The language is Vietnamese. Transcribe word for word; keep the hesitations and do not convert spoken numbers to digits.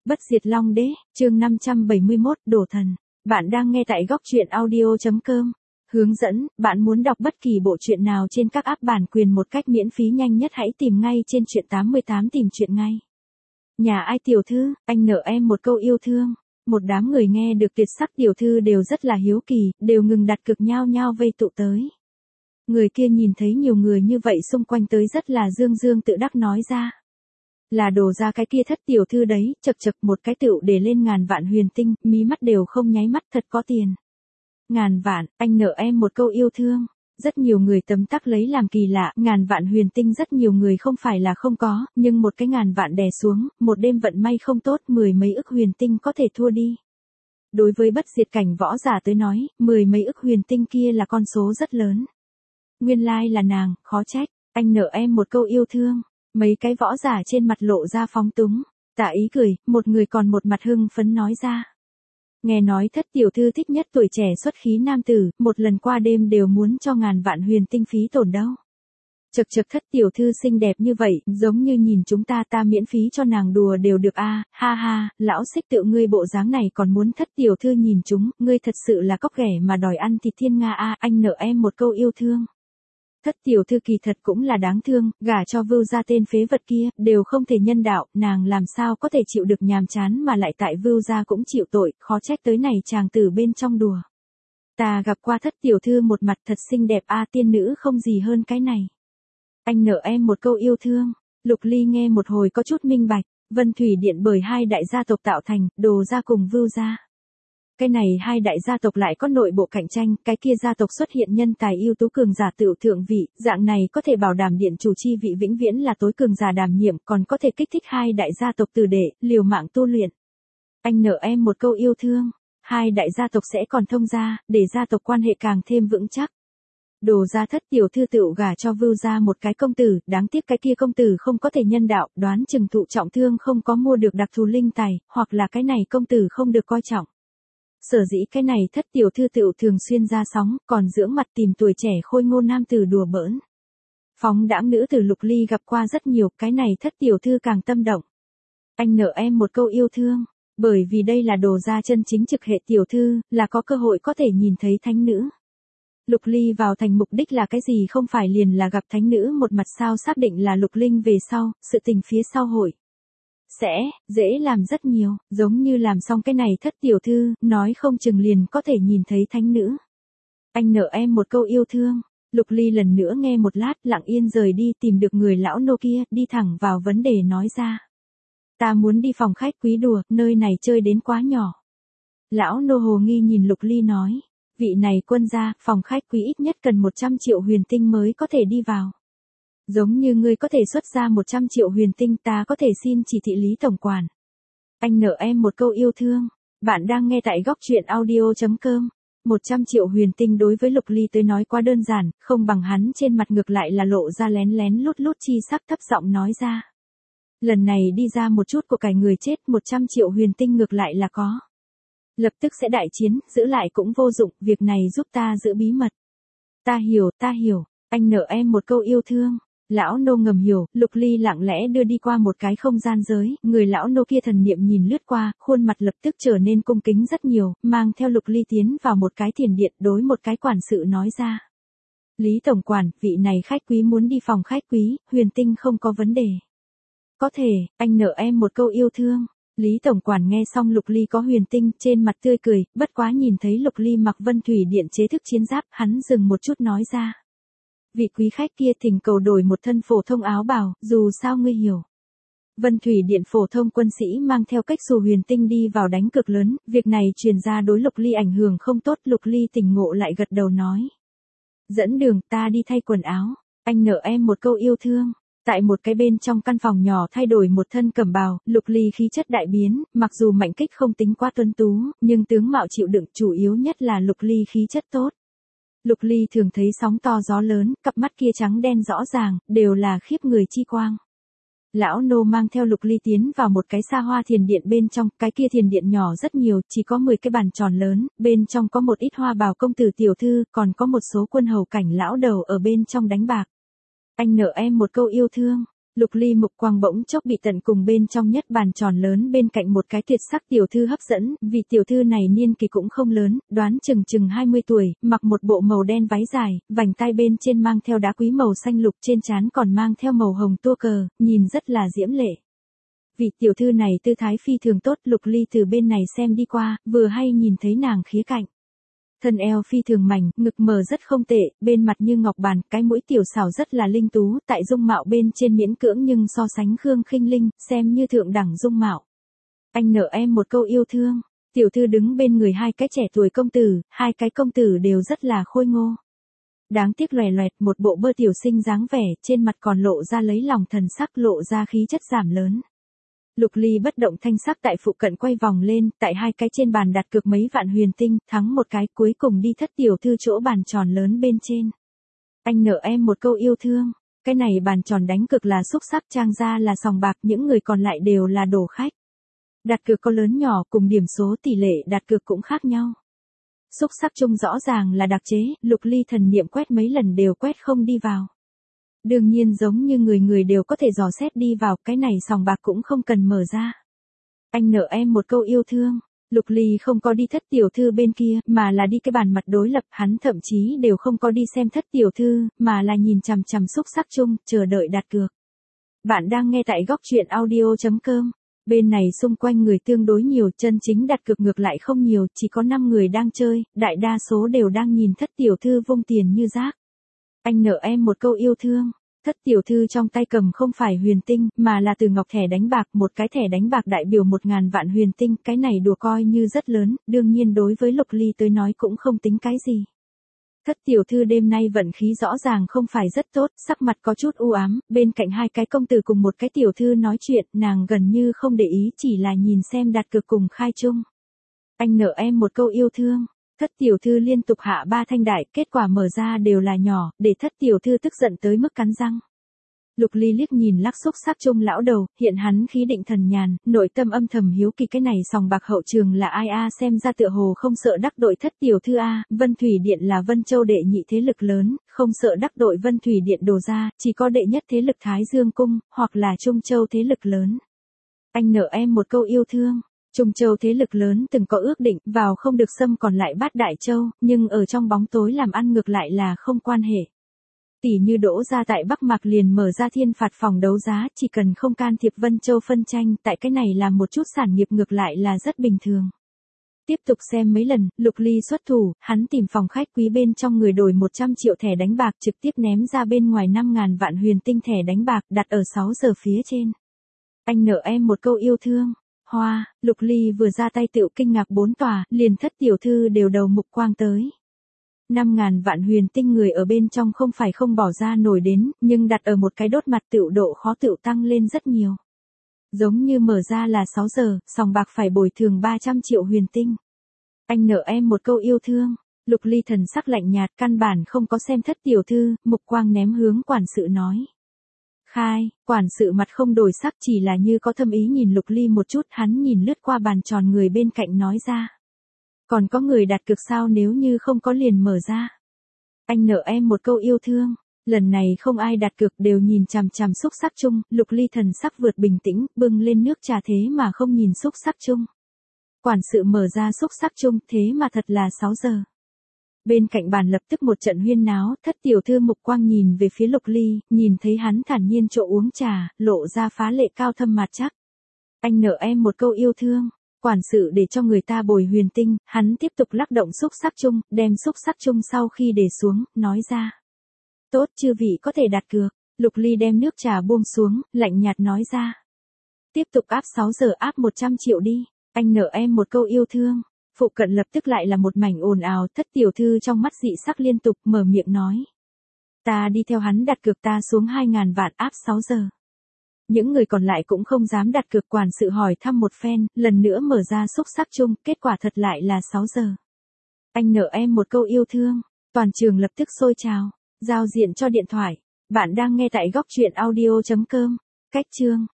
Bất diệt Long Đế, chương năm trăm bảy mươi mốt, Đồ Thần. Bạn đang nghe tại góc truyện audio chấm com. Hướng dẫn, bạn muốn đọc bất kỳ bộ truyện nào trên các app bản quyền một cách miễn phí nhanh nhất hãy tìm ngay trên truyện tám mươi tám tìm truyện ngay. Nhà ai tiểu thư, anh nợ em một câu yêu thương. Một đám người nghe được tuyệt sắc tiểu thư đều rất là hiếu kỳ, đều ngừng đặt cược nhao nhao vây tụ tới. Người kia nhìn thấy nhiều người như vậy xung quanh tới rất là dương dương tự đắc nói ra. Là Đồ ra cái kia thất tiểu thư đấy, chật chật một cái tựu để lên ngàn vạn huyền tinh, mí mắt đều không nháy mắt, thật có tiền. Ngàn vạn, anh nợ em một câu yêu thương. Rất nhiều người tấm tắc lấy làm kỳ lạ, ngàn vạn huyền tinh rất nhiều người không phải là không có, nhưng một cái ngàn vạn đè xuống, một đêm vận may không tốt, mười mấy ức huyền tinh có thể thua đi. Đối với bất diệt cảnh võ giả tới nói, mười mấy ức huyền tinh kia là con số rất lớn. Nguyên lai là nàng, khó trách, anh nợ em một câu yêu thương. Mấy cái võ giả trên mặt lộ ra phóng túng, tả ý cười, một người còn một mặt hưng phấn nói ra. Nghe nói thất tiểu thư thích nhất tuổi trẻ xuất khí nam tử, một lần qua đêm đều muốn cho ngàn vạn huyền tinh phí tổn đâu. Chật chật thất tiểu thư xinh đẹp như vậy, giống như nhìn chúng ta ta miễn phí cho nàng đùa đều được a, ha ha, lão xích tự ngươi bộ dáng này còn muốn thất tiểu thư nhìn chúng, ngươi thật sự là cóc ghẻ mà đòi ăn thịt thiên nga a, anh nợ em một câu yêu thương. Thất tiểu thư kỳ thật cũng là đáng thương, gả cho Vưu gia tên phế vật kia, đều không thể nhân đạo, nàng làm sao có thể chịu được nhàm chán mà lại tại Vưu gia cũng chịu tội, khó trách tới này chàng tử bên trong đùa. Ta gặp qua thất tiểu thư một mặt thật xinh đẹp a, tiên nữ không gì hơn cái này. Anh nợ em một câu yêu thương, Lục Ly nghe một hồi có chút minh bạch, Vân Thủy Điện bởi hai đại gia tộc tạo thành, Đồ gia cùng Vưu gia. Cái này hai đại gia tộc lại có nội bộ cạnh tranh, cái kia gia tộc xuất hiện nhân tài ưu tú cường giả tựu thượng vị, dạng này có thể bảo đảm điện chủ chi vị vĩnh viễn là tối cường giả đảm nhiệm, còn có thể kích thích hai đại gia tộc từ để, liều mạng tu luyện. Anh nợ em một câu yêu thương, hai đại gia tộc sẽ còn thông gia, để gia tộc quan hệ càng thêm vững chắc. Đồ gia thất tiểu thư tựu gả cho Vưu gia một cái công tử, đáng tiếc cái kia công tử không có thể nhân đạo, đoán chừng thụ trọng thương không có mua được đặc thù linh tài, hoặc là cái này công tử không được coi trọng. Sở dĩ cái này thất tiểu thư tựu thường xuyên ra sóng, còn dưỡng mặt tìm tuổi trẻ khôi ngô nam tử đùa bỡn. Phóng đãng nữ tử Lục Ly gặp qua rất nhiều, cái này thất tiểu thư càng tâm động. Anh nợ em một câu yêu thương, bởi vì đây là Đồ gia chân chính trực hệ tiểu thư, là có cơ hội có thể nhìn thấy thánh nữ. Lục Ly vào thành mục đích là cái gì không phải liền là gặp thánh nữ một mặt sao, xác định là Lục Linh về sau, sự tình phía sau hội. Sẽ, dễ làm rất nhiều, giống như làm xong cái này thất tiểu thư, nói không chừng liền có thể nhìn thấy thánh nữ. Anh nợ em một câu yêu thương, Lục Ly lần nữa nghe một lát, lặng yên rời đi tìm được người lão nô kia, đi thẳng vào vấn đề nói ra. Ta muốn đi phòng khách quý đùa, nơi này chơi đến quá nhỏ. Lão nô hồ nghi nhìn Lục Ly nói, vị này quân gia, phòng khách quý ít nhất cần một trăm triệu huyền tinh mới có thể đi vào. Giống như ngươi có thể xuất ra một trăm triệu huyền tinh, ta có thể xin chỉ thị Lý tổng quản. Anh nợ em một câu yêu thương. Bạn đang nghe tại góc truyện audio chấm com. một trăm triệu huyền tinh đối với Lục Ly tới nói quá đơn giản, không bằng hắn trên mặt ngược lại là lộ ra lén lén lút lút chi sắc, thấp giọng nói ra. Lần này đi ra một chút của cải người chết, một trăm triệu huyền tinh ngược lại là có. Lập tức sẽ đại chiến, giữ lại cũng vô dụng, việc này giúp ta giữ bí mật. Ta hiểu, ta hiểu, anh nợ em một câu yêu thương. Lão nô ngầm hiểu, Lục Ly lặng lẽ đưa đi qua một cái không gian giới, người lão nô kia thần niệm nhìn lướt qua, khuôn mặt lập tức trở nên cung kính rất nhiều, mang theo Lục Ly tiến vào một cái thiền điện, đối một cái quản sự nói ra. Lý tổng quản, vị này khách quý muốn đi phòng khách quý, huyền tinh không có vấn đề. Có thể, anh nợ em một câu yêu thương. Lý tổng quản nghe xong Lục Ly có huyền tinh, trên mặt tươi cười, bất quá nhìn thấy Lục Ly mặc Vân Thủy Điện chế thức chiến giáp, hắn dừng một chút nói ra. Vị quý khách kia thỉnh cầu đổi một thân phổ thông áo bào, dù sao ngươi hiểu. Vân Thủy Điện phổ thông quân sĩ mang theo cách xù huyền tinh đi vào đánh cực lớn, việc này truyền ra đối Lục Ly ảnh hưởng không tốt, Lục Ly tỉnh ngộ lại gật đầu nói. Dẫn đường, ta đi thay quần áo, anh nợ em một câu yêu thương. Tại một cái bên trong căn phòng nhỏ thay đổi một thân cẩm bào, Lục Ly khí chất đại biến, mặc dù mạnh kích không tính quá tuấn tú, nhưng tướng mạo chịu đựng, chủ yếu nhất là Lục Ly khí chất tốt. Lục Ly thường thấy sóng to gió lớn, cặp mắt kia trắng đen rõ ràng, đều là khiếp người chi quang. Lão nô mang theo Lục Ly tiến vào một cái xa hoa thiền điện bên trong, cái kia thiền điện nhỏ rất nhiều, chỉ có mười cái bàn tròn lớn, bên trong có một ít hoa bào công tử tiểu thư, còn có một số quân hầu cảnh lão đầu ở bên trong đánh bạc. Anh nợ em một câu yêu thương. Lục Ly mục quang bỗng chốc bị tận cùng bên trong nhất bàn tròn lớn bên cạnh một cái tuyệt sắc tiểu thư hấp dẫn, vì tiểu thư này niên kỳ cũng không lớn, đoán chừng chừng hai mươi tuổi, mặc một bộ màu đen váy dài, vành tai bên trên mang theo đá quý màu xanh lục, trên trán còn mang theo màu hồng tua cờ, nhìn rất là diễm lệ. Vị tiểu thư này tư thái phi thường tốt, Lục Ly từ bên này xem đi qua, vừa hay nhìn thấy nàng khía cạnh. Thân eo phi thường mảnh, ngực mờ rất không tệ, bên mặt như ngọc bàn, cái mũi tiểu xảo rất là linh tú, tại dung mạo bên trên miễn cưỡng nhưng so sánh Khương Khinh Linh, xem như thượng đẳng dung mạo. Anh nợ em một câu yêu thương, tiểu thư đứng bên người hai cái trẻ tuổi công tử, hai cái công tử đều rất là khôi ngô. Đáng tiếc loè loẹt một bộ bơ tiểu sinh dáng vẻ, trên mặt còn lộ ra lấy lòng thần sắc, lộ ra khí chất giảm lớn. Lục Ly bất động thanh sắc tại phụ cận quay vòng lên, tại hai cái trên bàn đặt cược mấy vạn huyền tinh, thắng một cái, cuối cùng đi thất tiểu thư chỗ bàn tròn lớn bên trên. Anh nợ em một câu yêu thương, cái này bàn tròn đánh cực là xúc sắc, trang ra là sòng bạc, những người còn lại đều là đổ khách. Đặt cược có lớn nhỏ, cùng điểm số tỷ lệ đặt cược cũng khác nhau. Xúc sắc chung rõ ràng là đặc chế, Lục Ly thần niệm quét mấy lần đều quét không đi vào. Đương nhiên giống như người người đều có thể dò xét đi vào, cái này sòng bạc cũng không cần mở ra. Anh nợ em một câu yêu thương, Lục Ly không có đi thất tiểu thư bên kia, mà là đi cái bàn mặt đối lập, hắn thậm chí đều không có đi xem thất tiểu thư, mà là nhìn chằm chằm xúc sắc chung, chờ đợi đặt cược. Bạn đang nghe tại góc truyện audio chấm com. Bên này xung quanh người tương đối nhiều, chân chính đặt cược ngược lại không nhiều, chỉ có năm người đang chơi, đại đa số đều đang nhìn thất tiểu thư vung tiền như rác. Anh nợ em một câu yêu thương, thất tiểu thư trong tay cầm không phải huyền tinh, mà là từ ngọc thẻ đánh bạc, một cái thẻ đánh bạc đại biểu một ngàn vạn huyền tinh, cái này đùa coi như rất lớn, đương nhiên đối với Lục Ly tới nói cũng không tính cái gì. Thất tiểu thư đêm nay vận khí rõ ràng không phải rất tốt, sắc mặt có chút u ám, bên cạnh hai cái công tử cùng một cái tiểu thư nói chuyện, nàng gần như không để ý, chỉ là nhìn xem đặt cược cùng khai chung. Anh nợ em một câu yêu thương. Thất tiểu thư liên tục hạ ba thanh đại, kết quả mở ra đều là nhỏ, để thất tiểu thư tức giận tới mức cắn răng. Lục Ly liếc nhìn lắc xúc sắc chung lão đầu, hiện hắn khí định thần nhàn, nội tâm âm thầm hiếu kỳ cái này sòng bạc hậu trường là ai a, xem ra tựa hồ không sợ đắc tội thất tiểu thư a, Vân Thủy Điện là Vân Châu đệ nhị thế lực lớn, không sợ đắc tội Vân Thủy Điện đồ ra, chỉ có đệ nhất thế lực Thái Dương Cung, hoặc là Trung Châu thế lực lớn. Anh nợ em một câu yêu thương. Trung Châu thế lực lớn từng có ước định, vào không được xâm còn lại bát Đại Châu, nhưng ở trong bóng tối làm ăn ngược lại là không quan hệ. Tỷ như Đỗ gia tại Bắc Mạc liền mở ra thiên phạt phòng đấu giá, chỉ cần không can thiệp Vân Châu phân tranh, tại cái này làm một chút sản nghiệp ngược lại là rất bình thường. Tiếp tục xem mấy lần, Lục Ly xuất thủ, hắn tìm phòng khách quý bên trong người đổi một trăm triệu thẻ đánh bạc, trực tiếp ném ra bên ngoài năm ngàn vạn huyền tinh thẻ đánh bạc, đặt ở sáu giờ phía trên. Anh nợ em một câu yêu thương. Hoa, Lục Ly vừa ra tay tựu kinh ngạc bốn tòa, liền thất tiểu thư đều đầu mục quang tới. Năm ngàn vạn huyền tinh người ở bên trong không phải không bỏ ra nổi đến, nhưng đặt ở một cái đốt mặt tựu độ khó tựu tăng lên rất nhiều. Giống như mở ra là sáu giờ, sòng bạc phải bồi thường ba trăm triệu huyền tinh. Anh nợ em một câu yêu thương, Lục Ly thần sắc lạnh nhạt, căn bản không có xem thất tiểu thư, mục quang ném hướng quản sự nói. Khai, quản sự mặt không đổi sắc, chỉ là như có thâm ý nhìn Lục Ly một chút, hắn nhìn lướt qua bàn tròn người bên cạnh nói ra. Còn có người đặt cược sao, nếu như không có liền mở ra. Anh nợ em một câu yêu thương, lần này không ai đặt cược, đều nhìn chằm chằm xúc sắc chung, Lục Ly thần sắc vượt bình tĩnh, bưng lên nước trà thế mà không nhìn xúc sắc chung. Quản sự mở ra xúc sắc chung, thế mà thật là sáu giờ. Bên cạnh bàn lập tức một trận huyên náo, thất tiểu thư mục quang nhìn về phía Lục Ly, nhìn thấy hắn thản nhiên chỗ uống trà, lộ ra phá lệ cao thâm mặt chắc. Anh nợ em một câu yêu thương, quản sự để cho người ta bồi huyền tinh, hắn tiếp tục lắc động xúc sắc chung, đem xúc sắc chung sau khi để xuống, nói ra. Tốt, chư vị có thể đặt cược, Lục Ly đem nước trà buông xuống, lạnh nhạt nói ra. Tiếp tục áp sáu giờ, áp một trăm triệu đi, anh nợ em một câu yêu thương. Phụ cận lập tức lại là một mảnh ồn ào, thất tiểu thư trong mắt dị sắc liên tục mở miệng nói. Ta đi theo hắn đặt cược, ta xuống hai ngàn vạn, áp sáu giờ. Những người còn lại cũng không dám đặt cược, quản sự hỏi thăm một phen, lần nữa mở ra xúc sắc chung, kết quả thật lại là sáu giờ. Anh nợ em một câu yêu thương, toàn trường lập tức sôi trào, giao diện cho điện thoại. Bạn đang nghe tại góc truyện audio chấm com, cách chương.